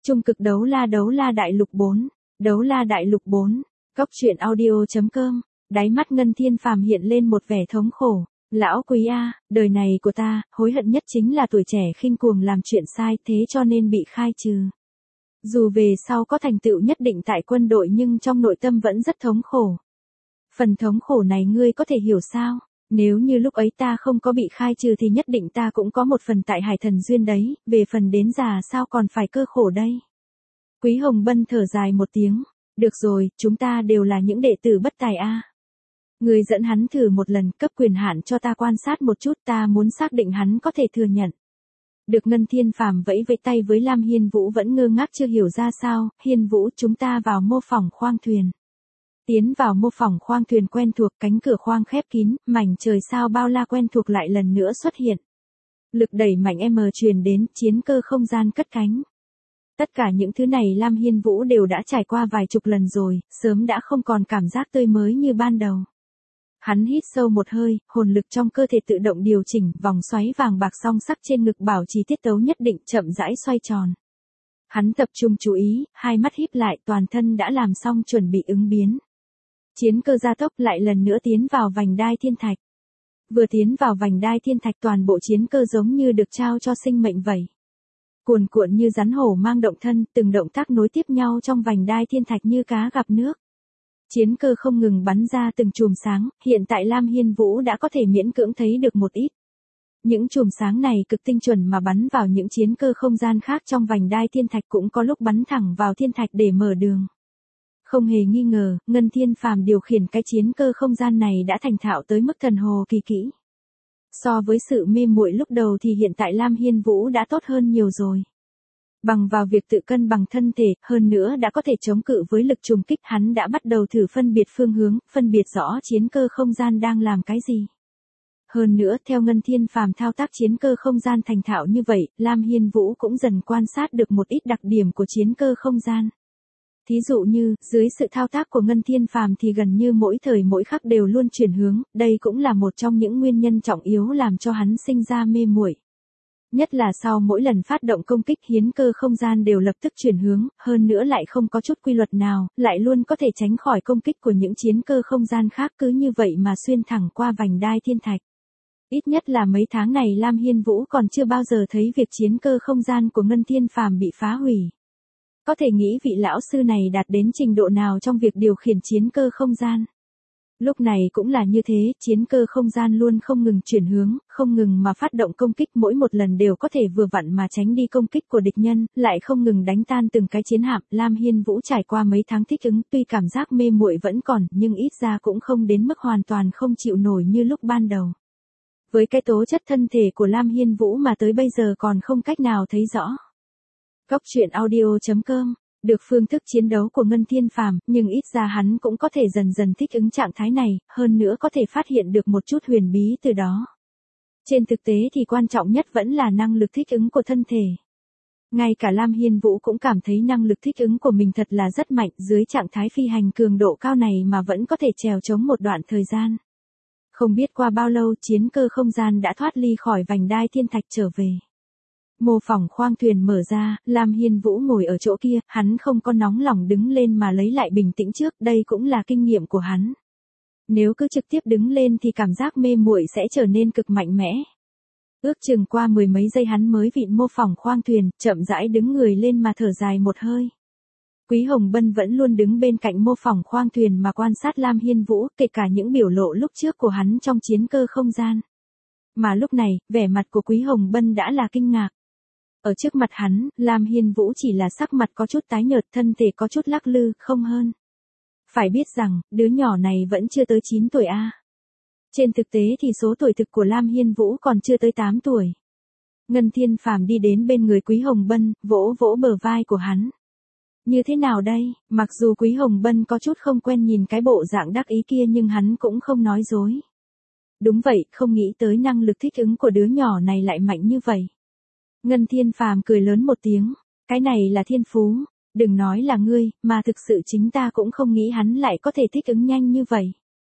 Trung cực đấu la đại lục 4, đấu la đại lục 4, Cốc truyện audio.com, đáy mắt Ngân Thiên Phàm hiện lên một vẻ thống khổ. Lão Quý a, đời này của ta, hối hận nhất chính là tuổi trẻ khinh cuồng làm chuyện sai, thế cho nên bị khai trừ. Dù về sau có thành tựu nhất định tại quân đội nhưng trong nội tâm vẫn rất thống khổ. Phần thống khổ này ngươi có thể hiểu sao? Nếu như lúc ấy ta không có bị khai trừ thì nhất định ta cũng có một phần tại Hải Thần Duyên đấy, về phần đến già sao còn phải cơ khổ đây. Quý Hồng Bân thở dài một tiếng, được rồi, chúng ta đều là những đệ tử bất tài a. Người dẫn hắn thử một lần, cấp quyền hạn cho ta quan sát một chút, ta muốn xác định hắn có thể thừa nhận. Được. Ngân Thiên Phàm vẫy vẫy tay với Lam Hiên Vũ vẫn ngơ ngác chưa hiểu ra sao. Hiên Vũ, chúng ta vào mô phỏng khoang thuyền. Tiến vào mô phỏng khoang thuyền quen thuộc, cánh cửa khoang khép kín, mảnh trời sao bao la quen thuộc lại lần nữa xuất hiện. Lực đẩy mạnh truyền đến, chiến cơ không gian cất cánh. Tất cả những thứ này Lam Hiên Vũ đều đã trải qua vài chục lần rồi, sớm đã không còn cảm giác tươi mới như ban đầu. Hắn hít sâu một hơi, hồn lực trong cơ thể tự động điều chỉnh, vòng xoáy vàng bạc song sắc trên ngực bảo trì tiết tấu nhất định, chậm rãi xoay tròn. Hắn tập trung chú ý, hai mắt híp lại, toàn thân đã làm xong chuẩn bị ứng biến. Chiến cơ gia tốc lại lần nữa tiến vào vành đai thiên thạch. Vừa tiến vào vành đai thiên thạch toàn bộ chiến cơ giống như được trao cho sinh mệnh vậy. Cuồn cuộn như rắn hổ mang động thân, từng động tác nối tiếp nhau trong vành đai thiên thạch như cá gặp nước. Chiến cơ không ngừng bắn ra từng chùm sáng, hiện tại Lam Hiên Vũ đã có thể miễn cưỡng thấy được một ít. Những chùm sáng này cực tinh chuẩn mà bắn vào những chiến cơ không gian khác trong vành đai thiên thạch, cũng có lúc bắn thẳng vào thiên thạch để mở đường. Không hề nghi ngờ, Ngân Thiên Phàm điều khiển cái chiến cơ không gian này đã thành thạo tới mức thần hồ kỳ kỹ. So với sự mê muội lúc đầu thì hiện tại Lam Hiên Vũ đã tốt hơn nhiều rồi. Bằng vào việc tự cân bằng thân thể, hơn nữa đã có thể chống cự với lực trùng kích, hắn đã bắt đầu thử phân biệt phương hướng, phân biệt rõ chiến cơ không gian đang làm cái gì. Hơn nữa, theo Ngân Thiên Phàm thao tác chiến cơ không gian thành thạo như vậy, Lam Hiên Vũ cũng dần quan sát được một ít đặc điểm của chiến cơ không gian. Thí dụ như, dưới sự thao tác của Ngân Thiên Phàm thì gần như mỗi thời mỗi khắc đều luôn chuyển hướng, đây cũng là một trong những nguyên nhân trọng yếu làm cho hắn sinh ra mê muội. Nhất là sau mỗi lần phát động công kích, hiến cơ không gian đều lập tức chuyển hướng, hơn nữa lại không có chút quy luật nào, lại luôn có thể tránh khỏi công kích của những chiến cơ không gian khác, cứ như vậy mà xuyên thẳng qua vành đai thiên thạch. Ít nhất là mấy tháng này Lam Hiên Vũ còn chưa bao giờ thấy việc chiến cơ không gian của Ngân Thiên Phàm bị phá hủy. Có thể nghĩ vị lão sư này đạt đến trình độ nào trong việc điều khiển chiến cơ không gian. Lúc này cũng là như thế, chiến cơ không gian luôn không ngừng chuyển hướng, không ngừng mà phát động công kích, mỗi một lần đều có thể vừa vặn mà tránh đi công kích của địch nhân, lại không ngừng đánh tan từng cái chiến hạm. Lam Hiên Vũ trải qua mấy tháng thích ứng, tuy cảm giác mê muội vẫn còn, nhưng ít ra cũng không đến mức hoàn toàn không chịu nổi như lúc ban đầu. Với cái tố chất thân thể của Lam Hiên Vũ mà tới bây giờ còn không cách nào thấy rõ. Cốc truyện audio.com, được phương thức chiến đấu của Ngân Thiên Phàm, nhưng ít ra hắn cũng có thể dần dần thích ứng trạng thái này, hơn nữa có thể phát hiện được một chút huyền bí từ đó. Trên thực tế thì quan trọng nhất vẫn là năng lực thích ứng của thân thể. Ngay cả Lam Hiên Vũ cũng cảm thấy năng lực thích ứng của mình thật là rất mạnh, dưới trạng thái phi hành cường độ cao này mà vẫn có thể trèo chống một đoạn thời gian. Không biết qua bao lâu chiến cơ không gian đã thoát ly khỏi vành đai thiên thạch trở về. Mô phỏng khoang thuyền mở ra, Lam Hiên Vũ ngồi ở chỗ kia, hắn không có nóng lòng đứng lên mà lấy lại bình tĩnh trước, đây cũng là kinh nghiệm của hắn. Nếu cứ trực tiếp đứng lên thì cảm giác mê muội sẽ trở nên cực mạnh mẽ. Ước chừng qua mười mấy giây hắn mới vịn mô phỏng khoang thuyền, chậm rãi đứng người lên mà thở dài một hơi. Quý Hồng Bân vẫn luôn đứng bên cạnh mô phỏng khoang thuyền mà quan sát Lam Hiên Vũ, kể cả những biểu lộ lúc trước của hắn trong chiến cơ không gian. Mà lúc này, vẻ mặt của Quý Hồng Bân đã là kinh ngạc. Ở trước mặt hắn, Lam Hiên Vũ chỉ là sắc mặt có chút tái nhợt, thân thể có chút lắc lư, không hơn. Phải biết rằng, đứa nhỏ này vẫn chưa tới 9 tuổi a. Trên thực tế thì số tuổi thực của Lam Hiên Vũ còn chưa tới 8 tuổi. Ngân Thiên Phàm đi đến bên người Quý Hồng Bân, vỗ vỗ bờ vai của hắn. Như thế nào đây? Mặc dù Quý Hồng Bân có chút không quen nhìn cái bộ dạng đắc ý kia nhưng hắn cũng không nói dối. Đúng vậy, không nghĩ tới năng lực thích ứng của đứa nhỏ này lại mạnh như vậy. Ngân Thiên Phàm cười lớn một tiếng, cái này là thiên phú, đừng nói là ngươi, mà thực sự chính ta cũng không nghĩ hắn lại có thể thích ứng nhanh như vậy.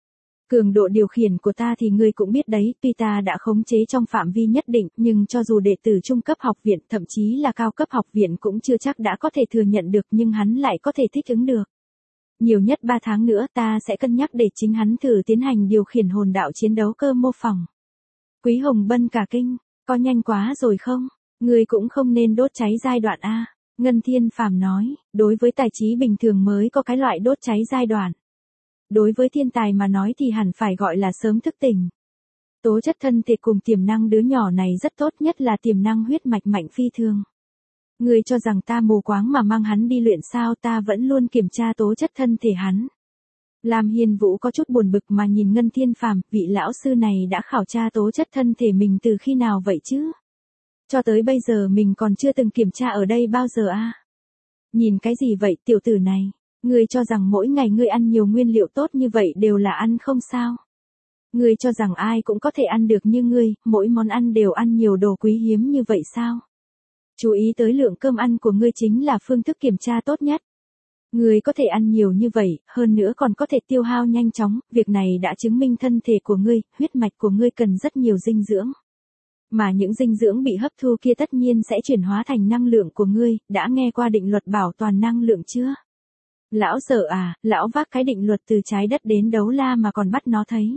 Cường độ điều khiển của ta thì ngươi cũng biết đấy, tuy ta đã khống chế trong phạm vi nhất định, nhưng cho dù đệ tử trung cấp học viện, thậm chí là cao cấp học viện cũng chưa chắc đã có thể thừa nhận được, nhưng hắn lại có thể thích ứng được. Nhiều nhất 3 tháng nữa ta sẽ cân nhắc để chính hắn thử tiến hành điều khiển hồn đạo chiến đấu cơ mô phỏng. Quý Hồng Bân cả kinh, có nhanh quá rồi không? Ngươi cũng không nên đốt cháy giai đoạn A. Ngân Thiên Phàm nói, đối với tài trí bình thường mới có cái loại đốt cháy giai đoạn. Đối với thiên tài mà nói thì hẳn phải gọi là sớm thức tỉnh. Tố chất thân thể cùng tiềm năng đứa nhỏ này rất tốt, nhất là tiềm năng huyết mạch mạnh phi thường. Ngươi cho rằng ta mù quáng mà mang hắn đi luyện sao? Ta vẫn luôn kiểm tra tố chất thân thể hắn. Lam Hiên Vũ có chút buồn bực mà nhìn Ngân Thiên Phàm, vị lão sư này đã khảo tra tố chất thân thể mình từ khi nào vậy chứ? Cho tới bây giờ mình còn chưa từng kiểm tra ở đây bao giờ a. Nhìn cái gì vậy tiểu tử này? Ngươi cho rằng mỗi ngày ngươi ăn nhiều nguyên liệu tốt như vậy đều là ăn không sao? Ngươi cho rằng ai cũng có thể ăn được như ngươi, mỗi món ăn đều ăn nhiều đồ quý hiếm như vậy sao? Chú ý tới lượng cơm ăn của ngươi chính là phương thức kiểm tra tốt nhất. Ngươi có thể ăn nhiều như vậy, hơn nữa còn có thể tiêu hao nhanh chóng, việc này đã chứng minh thân thể của ngươi, huyết mạch của ngươi cần rất nhiều dinh dưỡng. Mà những dinh dưỡng bị hấp thu kia tất nhiên sẽ chuyển hóa thành năng lượng của ngươi, đã nghe qua định luật bảo toàn năng lượng chưa? Lão sợ à, lão vác cái định luật từ trái đất đến Đấu La mà còn bắt nó thấy.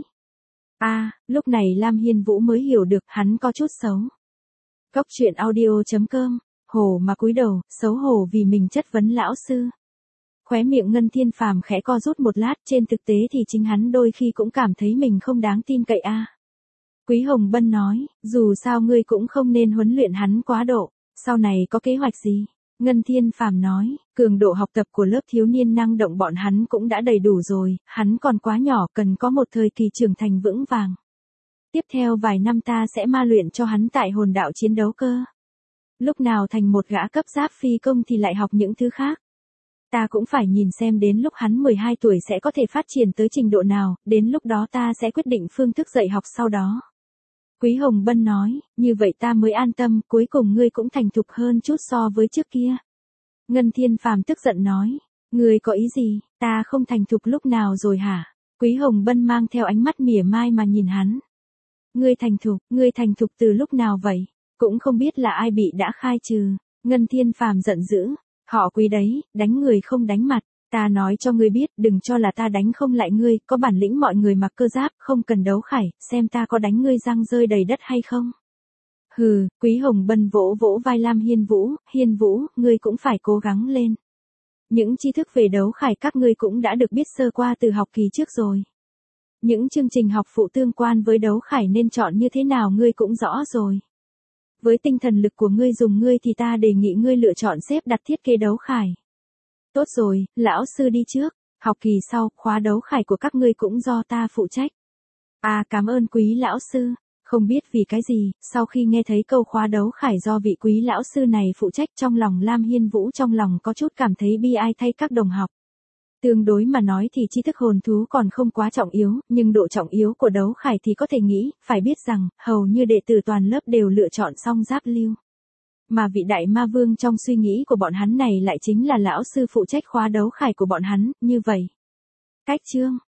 Lúc này Lam Hiên Vũ mới hiểu được, hắn có chút xấu. Cốc truyện audio.com, hổ mà cúi đầu, xấu hổ vì mình chất vấn lão sư. Khóe miệng Ngân Thiên Phàm khẽ co rút một lát, trên thực tế thì chính hắn đôi khi cũng cảm thấy mình không đáng tin cậy a. Quý Hồng Bân nói, dù sao ngươi cũng không nên huấn luyện hắn quá độ, sau này có kế hoạch gì? Ngân Thiên Phàm nói, cường độ học tập của lớp thiếu niên năng động bọn hắn cũng đã đầy đủ rồi, hắn còn quá nhỏ, cần có một thời kỳ trưởng thành vững vàng. Tiếp theo vài năm ta sẽ ma luyện cho hắn tại hồn đạo chiến đấu cơ. Lúc nào thành một gã cấp giáp phi công thì lại học những thứ khác. Ta cũng phải nhìn xem đến lúc hắn 12 tuổi sẽ có thể phát triển tới trình độ nào, đến lúc đó ta sẽ quyết định phương thức dạy học sau đó. Quý Hồng Bân nói, như vậy ta mới an tâm, cuối cùng ngươi cũng thành thục hơn chút so với trước kia. Ngân Thiên Phàm tức giận nói, ngươi có ý gì, ta không thành thục lúc nào rồi hả? Quý Hồng Bân mang theo ánh mắt mỉa mai mà nhìn hắn. Ngươi thành thục từ lúc nào vậy? Cũng không biết là ai bị đã khai trừ. Ngân Thiên Phàm giận dữ, họ Quý đấy, đánh người không đánh mặt. Ta nói cho ngươi biết, đừng cho là ta đánh không lại ngươi, có bản lĩnh mọi người mặc cơ giáp, không cần đấu khải, xem ta có đánh ngươi răng rơi đầy đất hay không. Hừ, Quý Hồng Bân vỗ vỗ vai Lam Hiên Vũ, ngươi cũng phải cố gắng lên. Những tri thức về đấu khải các ngươi cũng đã được biết sơ qua từ học kỳ trước rồi. Những chương trình học phụ tương quan với đấu khải nên chọn như thế nào ngươi cũng rõ rồi. Với tinh thần lực của ngươi dùng ngươi thì ta đề nghị ngươi lựa chọn xếp đặt thiết kế đấu khải. Tốt rồi, lão sư đi trước, học kỳ sau, khóa đấu khải của các ngươi cũng do ta phụ trách. Cảm ơn quý lão sư, không biết vì cái gì, sau khi nghe thấy câu khóa đấu khải do vị quý lão sư này phụ trách trong lòng Lam Hiên Vũ trong lòng có chút cảm thấy bi ai thay các đồng học. Tương đối mà nói thì tri thức hồn thú còn không quá trọng yếu, nhưng độ trọng yếu của đấu khải thì có thể nghĩ, phải biết rằng, hầu như đệ tử toàn lớp đều lựa chọn song giáp lưu. Mà vị đại ma vương trong suy nghĩ của bọn hắn này lại chính là lão sư phụ trách khóa đấu khải của bọn hắn, như vậy. Cách chương